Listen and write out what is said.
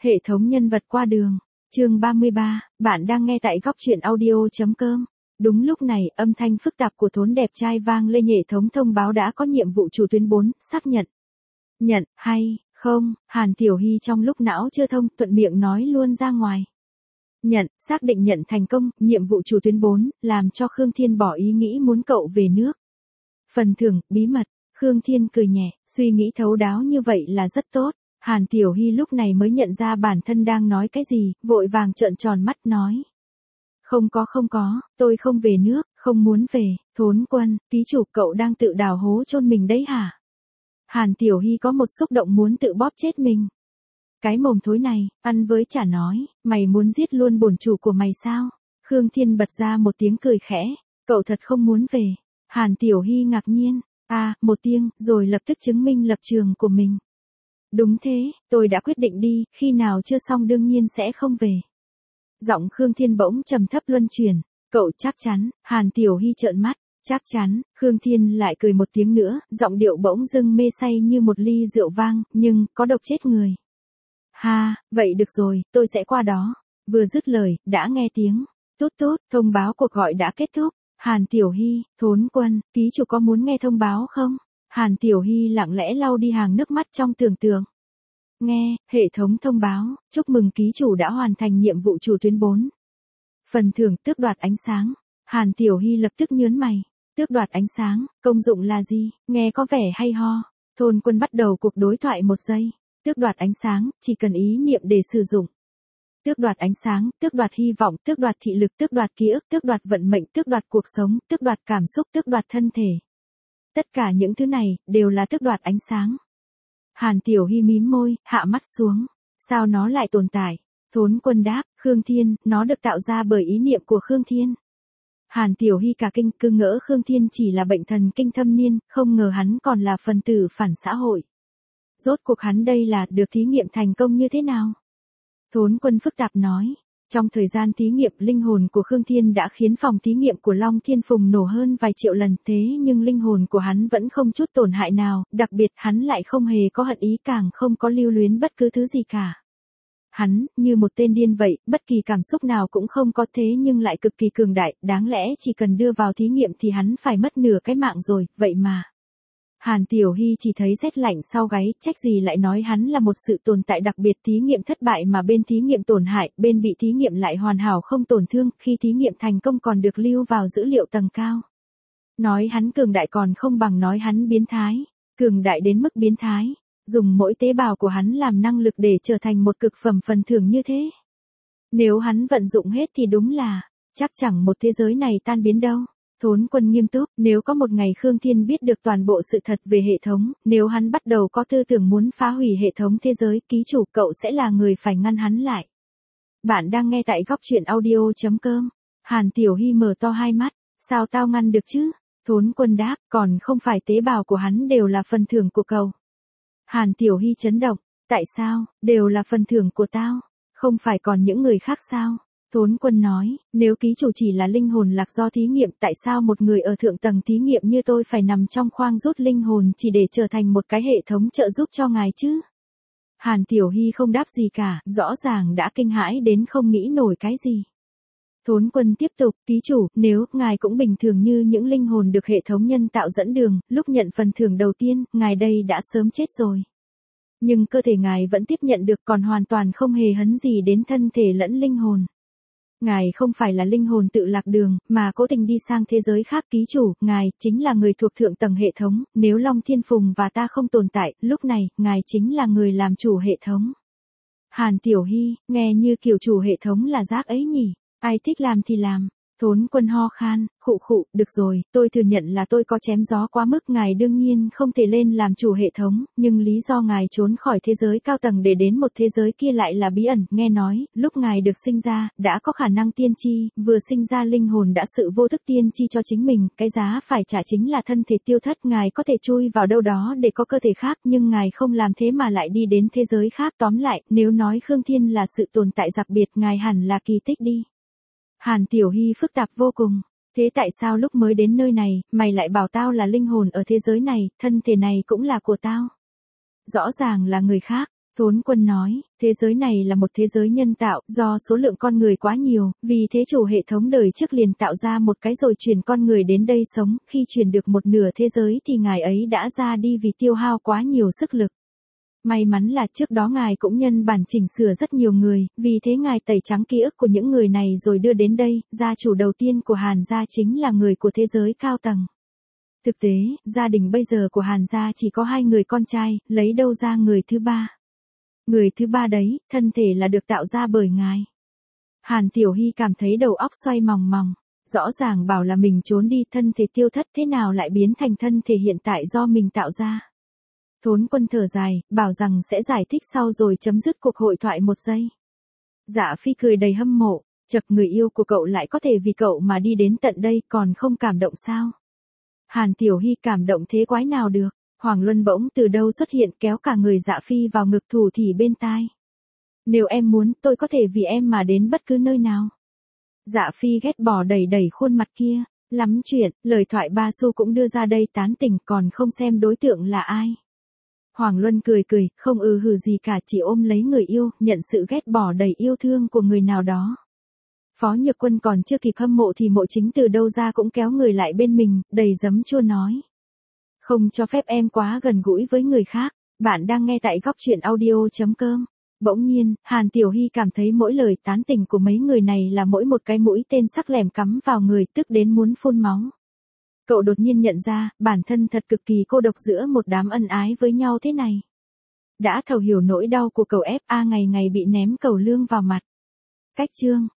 Hệ thống nhân vật qua đường. Chương 33, bạn đang nghe tại góc truyện audio.com. Đúng lúc này, âm thanh phức tạp của Thốn đẹp trai vang lên, hệ thống thông báo đã có nhiệm vụ chủ tuyến 4, xác nhận. Nhận, hay, không, Hàn Tiểu Hy trong lúc não chưa thông, thuận miệng nói luôn ra ngoài. Nhận, xác định nhận thành công, nhiệm vụ chủ tuyến 4, làm cho Khương Thiên bỏ ý nghĩ muốn cậu về nước. Phần thưởng, bí mật, Khương Thiên cười nhẹ, suy nghĩ thấu đáo như vậy là rất tốt. Hàn Tiểu Hy lúc này mới nhận ra bản thân đang nói cái gì, vội vàng trợn tròn mắt nói. Không có, tôi không về nước, không muốn về, Thốn Quân, ký chủ cậu đang tự đào hố chôn mình đấy hả? Hàn Tiểu Hy có một xúc động muốn tự bóp chết mình. Cái mồm thối này, ăn với chả nói, mày muốn giết luôn bổn chủ của mày sao? Khương Thiên bật ra một tiếng cười khẽ, cậu thật không muốn về. Hàn Tiểu Hy ngạc nhiên, một tiếng, rồi lập tức chứng minh lập trường của mình. Đúng thế, tôi đã quyết định đi, khi nào chưa xong đương nhiên sẽ không về. Giọng Khương Thiên bỗng trầm thấp luân chuyển, cậu chắc chắn, Hàn Tiểu Hy trợn mắt, chắc chắn, Khương Thiên lại cười một tiếng nữa, giọng điệu bỗng dưng mê say như một ly rượu vang, nhưng, có độc chết người. Ha, vậy được rồi, tôi sẽ qua đó. Vừa dứt lời, đã nghe tiếng, tút tút, thông báo cuộc gọi đã kết thúc. Hàn Tiểu Hy, Thốn Quân, ký chủ có muốn nghe thông báo không? Hàn Tiểu Hy lặng lẽ lau đi hàng nước mắt trong tưởng tượng. Nghe, hệ thống thông báo, chúc mừng ký chủ đã hoàn thành nhiệm vụ chủ tuyến 4. Phần thưởng tước đoạt ánh sáng. Hàn Tiểu Hy lập tức nhớn mày. Tước đoạt ánh sáng, công dụng là gì? Nghe có vẻ hay ho. Thốn Quân bắt đầu cuộc đối thoại một giây. Tước đoạt ánh sáng, chỉ cần ý niệm để sử dụng. Tước đoạt ánh sáng, tước đoạt hy vọng, tước đoạt thị lực, tước đoạt ký ức, tước đoạt vận mệnh, tước đoạt cuộc sống, tước đoạt cảm xúc, tước đoạt thân thể. Tất cả những thứ này, đều là tước đoạt ánh sáng. Hàn Tiểu Hy mím môi, hạ mắt xuống. Sao nó lại tồn tại? Thốn Quân đáp, Khương Thiên, nó được tạo ra bởi ý niệm của Khương Thiên. Hàn Tiểu Hy cả kinh, cứ ngỡ Khương Thiên chỉ là bệnh thần kinh thâm niên, không ngờ hắn còn là phần tử phản xã hội. Rốt cuộc hắn đây là được thí nghiệm thành công như thế nào? Thốn Quân phức tạp nói, trong thời gian thí nghiệm linh hồn của Khương Thiên đã khiến phòng thí nghiệm của Long Thiên Phùng nổ hơn vài triệu lần, thế nhưng linh hồn của hắn vẫn không chút tổn hại nào, đặc biệt hắn lại không hề có hận ý, càng không có lưu luyến bất cứ thứ gì cả. Hắn, như một tên điên vậy, bất kỳ cảm xúc nào cũng không có, thế nhưng lại cực kỳ cường đại, đáng lẽ chỉ cần đưa vào thí nghiệm thì hắn phải mất nửa cái mạng rồi, vậy mà. Hàn Tiểu Hy chỉ thấy rét lạnh sau gáy, trách gì lại nói hắn là một sự tồn tại đặc biệt, thí nghiệm thất bại mà bên thí nghiệm tổn hại, bên bị thí nghiệm lại hoàn hảo không tổn thương, khi thí nghiệm thành công còn được lưu vào dữ liệu tầng cao. Nói hắn cường đại còn không bằng nói hắn biến thái, cường đại đến mức biến thái, dùng mỗi tế bào của hắn làm năng lực để trở thành một cực phẩm phần thưởng như thế. Nếu hắn vận dụng hết thì đúng là, chắc chẳng một thế giới này tan biến đâu. Thốn Quân nghiêm túc, nếu có một ngày Khương Thiên biết được toàn bộ sự thật về hệ thống, nếu hắn bắt đầu có tư tưởng muốn phá hủy hệ thống thế giới, ký chủ cậu sẽ là người phải ngăn hắn lại. Bạn đang nghe tại góc truyện audio.com. Hàn Tiểu Hy mở to hai mắt, sao tao ngăn được chứ? Thốn Quân đáp, còn không phải tế bào của hắn đều là phần thưởng của cậu. Hàn Tiểu Hy chấn động, tại sao, đều là phần thưởng của tao, không phải còn những người khác sao? Thốn Quân nói, nếu ký chủ chỉ là linh hồn lạc do thí nghiệm, tại sao một người ở thượng tầng thí nghiệm như tôi phải nằm trong khoang rút linh hồn chỉ để trở thành một cái hệ thống trợ giúp cho ngài chứ? Hàn Tiểu Hy không đáp gì cả, rõ ràng đã kinh hãi đến không nghĩ nổi cái gì. Thốn Quân tiếp tục, ký chủ, nếu ngài cũng bình thường như những linh hồn được hệ thống nhân tạo dẫn đường, lúc nhận phần thưởng đầu tiên, ngài đây đã sớm chết rồi. Nhưng cơ thể ngài vẫn tiếp nhận được, còn hoàn toàn không hề hấn gì đến thân thể lẫn linh hồn. Ngài không phải là linh hồn tự lạc đường, mà cố tình đi sang thế giới khác, ký chủ, ngài chính là người thuộc thượng tầng hệ thống, nếu Long Thiên Phùng và ta không tồn tại, lúc này, ngài chính là người làm chủ hệ thống. Hàn Tiểu Hy, nghe như kiểu chủ hệ thống là rác ấy nhỉ, ai thích làm thì làm. Thốn Quân ho khan, khụ, được rồi, tôi thừa nhận là tôi có chém gió quá mức, ngài đương nhiên không thể lên làm chủ hệ thống, nhưng lý do ngài trốn khỏi thế giới cao tầng để đến một thế giới kia lại là bí ẩn, nghe nói, lúc ngài được sinh ra, đã có khả năng tiên tri, vừa sinh ra linh hồn đã sự vô thức tiên tri cho chính mình, cái giá phải trả chính là thân thể tiêu thất, ngài có thể chui vào đâu đó để có cơ thể khác, nhưng ngài không làm thế mà lại đi đến thế giới khác, tóm lại, nếu nói Khương Thiên là sự tồn tại đặc biệt, ngài hẳn là kỳ tích đi. Hàn Tiểu Hy phức tạp vô cùng. Thế tại sao lúc mới đến nơi này, mày lại bảo tao là linh hồn ở thế giới này, thân thể này cũng là của tao? Rõ ràng là người khác. Thốn Quân nói, thế giới này là một thế giới nhân tạo, do số lượng con người quá nhiều, vì thế chủ hệ thống đời trước liền tạo ra một cái rồi chuyển con người đến đây sống, khi chuyển được một nửa thế giới thì ngài ấy đã ra đi vì tiêu hao quá nhiều sức lực. May mắn là trước đó ngài cũng nhân bản chỉnh sửa rất nhiều người, vì thế ngài tẩy trắng ký ức của những người này rồi đưa đến đây, gia chủ đầu tiên của Hàn gia chính là người của thế giới cao tầng. Thực tế, gia đình bây giờ của Hàn gia chỉ có 2 người con trai, lấy đâu ra người thứ ba. Người thứ ba đấy, thân thể là được tạo ra bởi ngài. Hàn Tiểu Hy cảm thấy đầu óc xoay mòng mòng. Rõ ràng bảo là mình trốn đi, thân thể tiêu thất, thế nào lại biến thành thân thể hiện tại do mình tạo ra. Thốn Quân thở dài, bảo rằng sẽ giải thích sau rồi chấm dứt cuộc hội thoại một giây. Dạ Phi cười đầy hâm mộ, chật, người yêu của cậu lại có thể vì cậu mà đi đến tận đây, còn không cảm động sao? Hàn Tiểu Hy cảm động thế quái nào được. Hoàng Luân bỗng từ đâu xuất hiện, kéo cả người Dạ Phi vào ngực, thủ thỉ bên tai. Nếu em muốn, tôi có thể vì em mà đến bất cứ nơi nào. Dạ Phi ghét bỏ đẩy đẩy khuôn mặt kia, lắm chuyện, lời thoại ba xu cũng đưa ra đây tán tỉnh, còn không xem đối tượng là ai. Hoàng Luân cười cười, không hừ gì cả, chỉ ôm lấy người yêu, nhận sự ghét bỏ đầy yêu thương của người nào đó. Phó Nhược Quân còn chưa kịp hâm mộ thì Mộ Chính từ đâu ra cũng kéo người lại bên mình, đầy giấm chua nói. Không cho phép em quá gần gũi với người khác. Bạn đang nghe tại góc truyện audio.com. Bỗng nhiên, Hàn Tiểu Hy cảm thấy mỗi lời tán tỉnh của mấy người này là mỗi một cái mũi tên sắc lẻm cắm vào người, tức đến muốn phun máu. Cậu đột nhiên nhận ra, bản thân thật cực kỳ cô độc giữa một đám ân ái với nhau thế này. Đã thấu hiểu nỗi đau của cậu FA ngày ngày bị ném cẩu lương vào mặt. Cách chương